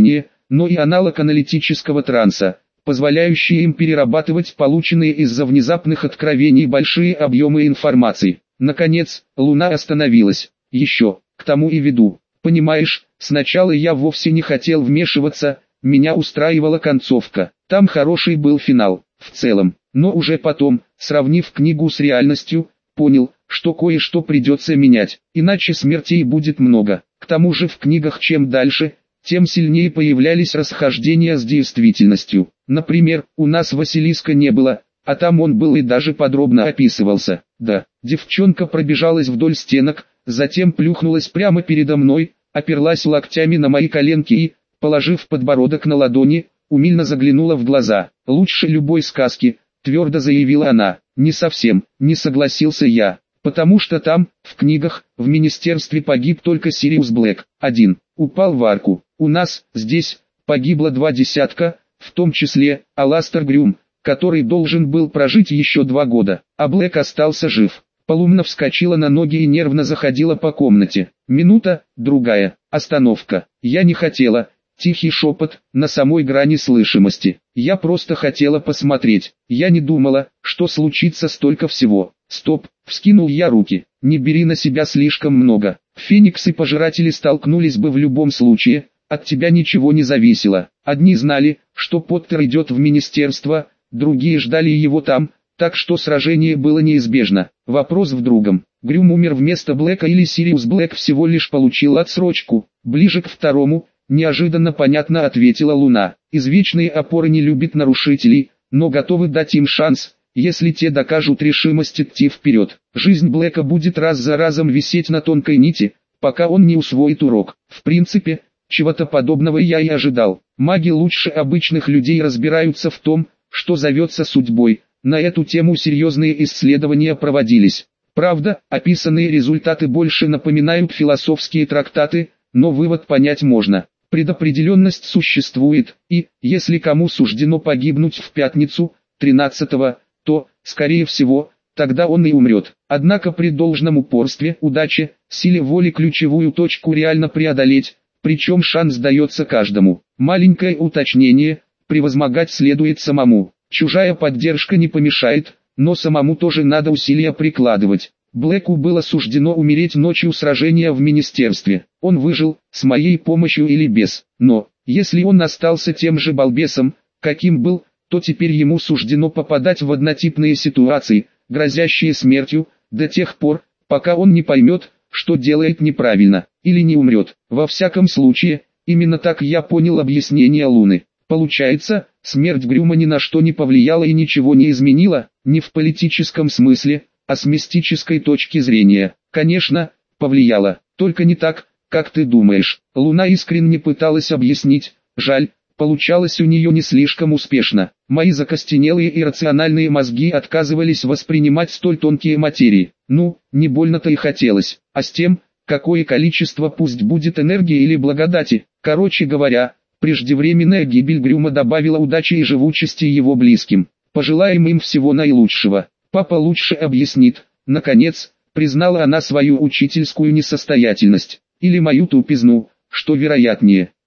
но и аналог аналитического транса, позволяющий им перерабатывать полученные из-за внезапных откровений большие объемы информации. Наконец, Луна остановилась. Еще, к тому и веду. Понимаешь, сначала я вовсе не хотел вмешиваться, меня устраивала концовка. Там хороший был финал, в целом. Но уже потом, сравнив книгу с реальностью, понял, что кое-что придется менять, иначе смертей будет много. К тому же в книгах чем дальше, тем сильнее появлялись расхождения с действительностью. Например, у нас Василиска не было, а там он был и даже подробно описывался. Да, девчонка пробежалась вдоль стенок, затем плюхнулась прямо передо мной, оперлась локтями на мои коленки и, положив подбородок на ладони, умильно заглянула в глаза. «Лучше любой сказки», — твердо заявила она. «Не совсем», — не согласился я. «Потому что там, в книгах, в министерстве погиб только Сириус Блэк. Один. Упал в арку. У нас, здесь, погибло 2 десятка, в том числе, Аластер Грюм, который должен был прожить еще 2 года. А Блэк остался жив». Полумна вскочила на ноги и нервно заходила по комнате. Минута, другая, остановка. Я не хотела. Тихий шепот, на самой грани слышимости. Я просто хотела посмотреть. Я не думала, что случится столько всего. Стоп, вскинул я руки. Не бери на себя слишком много. Фениксы-пожиратели столкнулись бы в любом случае. От тебя ничего не зависело. Одни знали, что Поттер идет в министерство, другие ждали его там, так что сражение было неизбежно. Вопрос в другом. Грюм умер вместо Блэка или Сириус Блэк всего лишь получил отсрочку. Ближе к второму. Неожиданно понятно ответила Луна. Извечные опоры не любят нарушителей, но готовы дать им шанс, если те докажут решимость идти вперед. Жизнь Блэка будет раз за разом висеть на тонкой нити, пока он не усвоит урок. В принципе, чего-то подобного я и ожидал. Маги лучше обычных людей разбираются в том, что зовется судьбой. На эту тему серьезные исследования проводились. Правда, описанные результаты больше напоминают философские трактаты, но вывод понять можно. Предопределенность существует, и, если кому суждено погибнуть в пятницу, 13-го, то, скорее всего, тогда он и умрет. Однако при должном упорстве, удаче, силе воли ключевую точку реально преодолеть, причем шанс дается каждому. Маленькое уточнение, превозмогать следует самому. Чужая поддержка не помешает, но самому тоже надо усилия прикладывать. Блэку было суждено умереть ночью сражения в министерстве. Он выжил, с моей помощью или без. Но, если он остался тем же балбесом, каким был, то теперь ему суждено попадать в однотипные ситуации, грозящие смертью, до тех пор, пока он не поймет, что делает неправильно, или не умрет. Во всяком случае, именно так я понял объяснение Луны. Получается, смерть Грюма ни на что не повлияла и ничего не изменила, не в политическом смысле, а с мистической точки зрения. Конечно, повлияла, только не так, как ты думаешь. Луна искренне пыталась объяснить, жаль, получалось у нее не слишком успешно. Мои закостенелые и рациональные мозги отказывались воспринимать столь тонкие материи. Ну, не больно-то и хотелось, а с тем, какое количество пусть будет энергии или благодати. Короче говоря, преждевременная гибель Грюма добавила удачи и живучести его близким. Пожелаем им всего наилучшего. Папа лучше объяснит. Наконец, признала она свою учительскую несостоятельность. Или мою тупизну, что вероятнее.